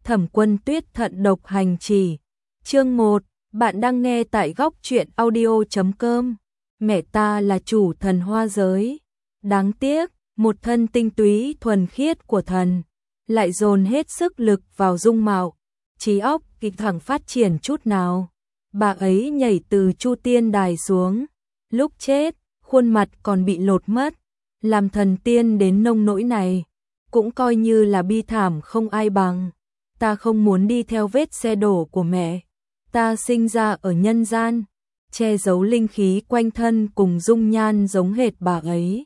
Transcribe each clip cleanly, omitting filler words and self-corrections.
Thẩm Quân Tuyết thận độc hành chỉ. Chương 1, bạn đang nghe tại góc truyện audio.com. Mẹ ta là chủ thần hoa giới. Đáng tiếc, một thân tinh túy thuần khiết của thần, lại dồn hết sức lực vào dung mạo, trí óc kịp thẳng phát triển chút nào. Bà ấy nhảy từ Chu Tiên Đài xuống, lúc chết, khuôn mặt còn bị lột mất, làm thần tiên đến nông nỗi này, cũng coi như là bi thảm không ai bằng. Ta không muốn đi theo vết xe đổ của mẹ. Ta sinh ra ở nhân gian, che giấu linh khí quanh thân cùng dung nhan giống hệt bà ấy.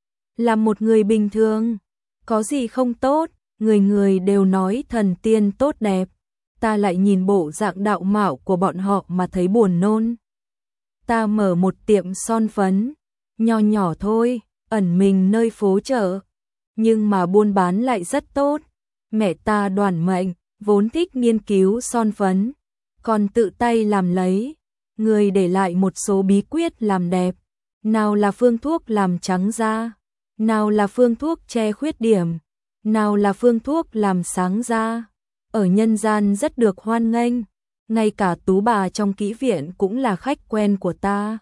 Là một người bình thường, có gì không tốt, người người đều nói thần tiên tốt đẹp. Ta lại nhìn bộ dạng đạo mạo của bọn họ mà thấy buồn nôn. Ta mở một tiệm son phấn, nho nhỏ thôi, ẩn mình nơi phố chợ, nhưng mà buôn bán lại rất tốt. Mẹ ta đoản mệnh, vốn thích nghiên cứu son phấn, còn tự tay làm lấy, người để lại một số bí quyết làm đẹp. Nào là phương thuốc làm trắng da, nào là phương thuốc che khuyết điểm, nào là phương thuốc làm sáng da. Ở nhân gian rất được hoan nghênh, ngay cả tú bà trong kỹ viện cũng là khách quen của ta.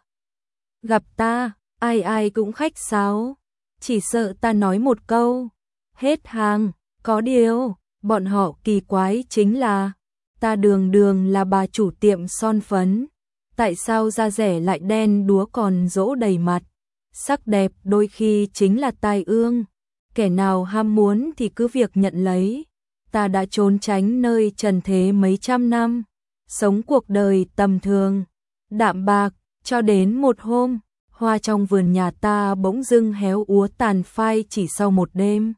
Gặp ta, ai ai cũng khách sáo, chỉ sợ ta nói một câu, hết hàng. Có điều, bọn họ kỳ quái chính là, ta đường đường là bà chủ tiệm son phấn, tại sao da rẻ lại đen đúa còn rỗ đầy mặt. Sắc đẹp đôi khi chính là tai ương, kẻ nào ham muốn thì cứ việc nhận lấy. Ta đã trốn tránh nơi trần thế mấy trăm năm, sống cuộc đời tầm thường, đạm bạc, cho đến một hôm, hoa trong vườn nhà ta bỗng dưng héo úa tàn phai chỉ sau một đêm.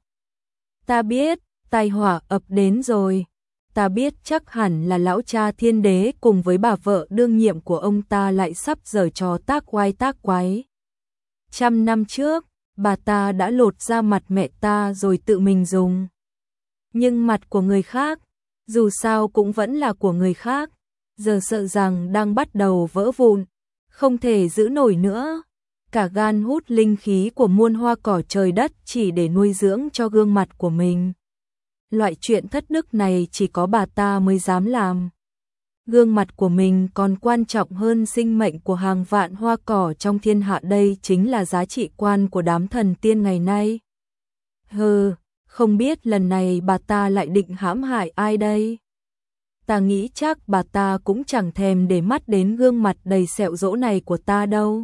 Ta biết, tai họa ập đến rồi. Ta biết chắc hẳn là lão cha thiên đế cùng với bà vợ đương nhiệm của ông ta lại sắp giở trò tác oai tác quái. 100 năm trước, bà ta đã lột ra mặt mẹ ta rồi tự mình dùng. Nhưng mặt của người khác, dù sao cũng vẫn là của người khác, giờ sợ rằng đang bắt đầu vỡ vụn, không thể giữ nổi nữa. Cả gan hút linh khí của muôn hoa cỏ trời đất chỉ để nuôi dưỡng cho gương mặt của mình. Loại chuyện thất đức này chỉ có bà ta mới dám làm. Gương mặt của mình còn quan trọng hơn sinh mệnh của hàng vạn hoa cỏ trong thiên hạ, đây chính là giá trị quan của đám thần tiên ngày nay. Hừ, không biết lần này bà ta lại định hãm hại ai đây? Ta nghĩ chắc bà ta cũng chẳng thèm để mắt đến gương mặt đầy sẹo rỗ này của ta đâu.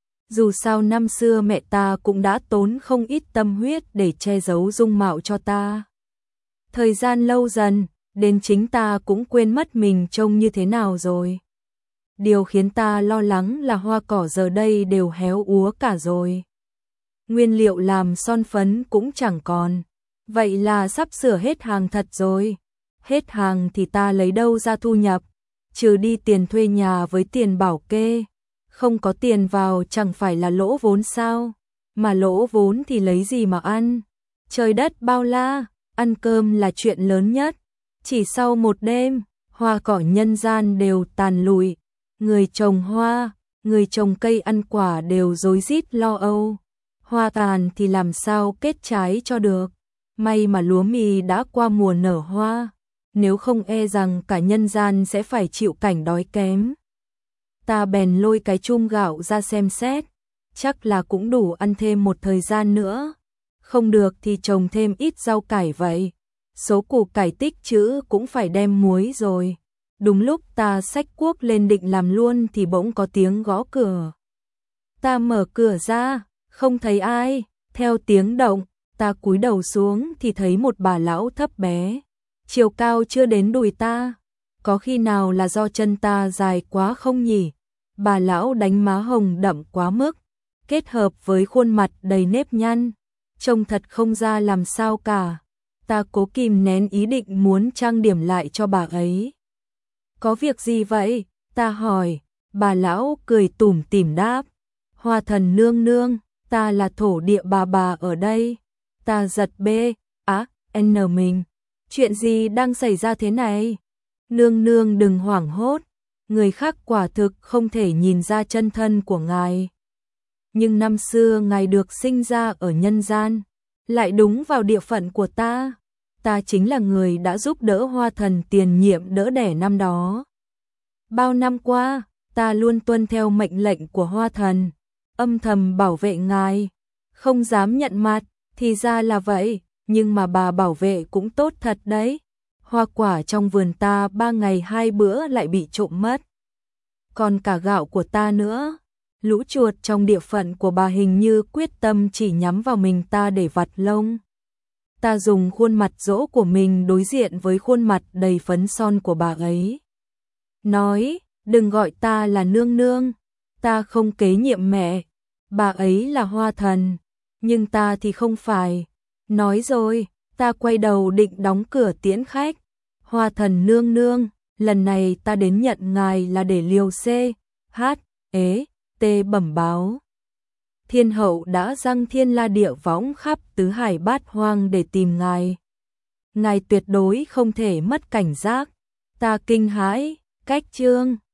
Dù sao năm xưa mẹ ta cũng đã tốn không ít tâm huyết để che giấu dung mạo cho ta. Thời gian lâu dần, đến chính ta cũng quên mất mình trông như thế nào rồi. Điều khiến ta lo lắng là hoa cỏ giờ đây đều héo úa cả rồi. Nguyên liệu làm son phấn cũng chẳng còn. Vậy là sắp sửa hết hàng thật rồi. Hết hàng thì ta lấy đâu ra thu nhập, trừ đi tiền thuê nhà với tiền bảo kê. Không có tiền vào chẳng phải là lỗ vốn sao? Mà lỗ vốn thì lấy gì mà ăn? Trời đất bao la, ăn cơm là chuyện lớn nhất. Chỉ sau một đêm, hoa cỏ nhân gian đều tàn lụi. Người trồng hoa, người trồng cây ăn quả đều rối rít lo âu. Hoa tàn thì làm sao kết trái cho được? May mà lúa mì đã qua mùa nở hoa, nếu không e rằng cả nhân gian sẽ phải chịu cảnh đói kém. Ta bèn lôi cái chum gạo ra xem xét, chắc là cũng đủ ăn thêm một thời gian nữa. Không được thì trồng thêm ít rau cải vậy. Số củ cải tích trữ cũng phải đem muối rồi. Đúng lúc ta xách cuốc lên định làm luôn thì bỗng có tiếng gõ cửa. Ta mở cửa ra, không thấy ai. Theo tiếng động, ta cúi đầu xuống thì thấy một bà lão thấp bé, chiều cao chưa đến đùi ta. Có khi nào là do chân ta dài quá không nhỉ? Bà lão đánh má hồng đậm quá mức, kết hợp với khuôn mặt đầy nếp nhăn, trông thật không ra làm sao cả. Ta cố kìm nén ý định muốn trang điểm lại cho bà ấy. Có việc gì vậy? Ta hỏi. Bà lão cười tủm tỉm đáp. Hoa thần nương nương, ta là thổ địa bà ở đây. Ta giật bê, n mình. Chuyện gì đang xảy ra thế này? Nương nương đừng hoảng hốt. Người khác quả thực không thể nhìn ra chân thân của ngài. Nhưng năm xưa ngài được sinh ra ở nhân gian, lại đúng vào địa phận của ta. ta chính là người đã giúp đỡ Hoa Thần tiền nhiệm đỡ đẻ năm đó. Bao năm qua, ta luôn tuân theo mệnh lệnh của Hoa Thần, âm thầm bảo vệ ngài, không dám nhận mặt, thì ra là vậy, nhưng mà bà bảo vệ cũng tốt thật đấy. Hoa quả trong vườn ta 3 ngày 2 bữa lại bị trộm mất. Còn cả gạo của ta nữa. Lũ chuột trong địa phận của bà hình như quyết tâm chỉ nhắm vào mình ta để vặt lông. Ta dùng khuôn mặt dỗ của mình đối diện với khuôn mặt đầy phấn son của bà ấy. Nói, đừng gọi ta là nương nương, ta không kế nhiệm mẹ, bà ấy là Hoa Thần, nhưng ta thì không phải. Nói rồi, ta quay đầu định đóng cửa tiễn khách. Hoa Thần nương nương, lần này ta đến nhận ngài là để liều CHT bẩm báo. Thiên hậu đã giăng thiên la địa võng khắp tứ hải bát hoang để tìm ngài. Ngài tuyệt đối không thể mất cảnh giác. Ta kinh hãi, cách chương.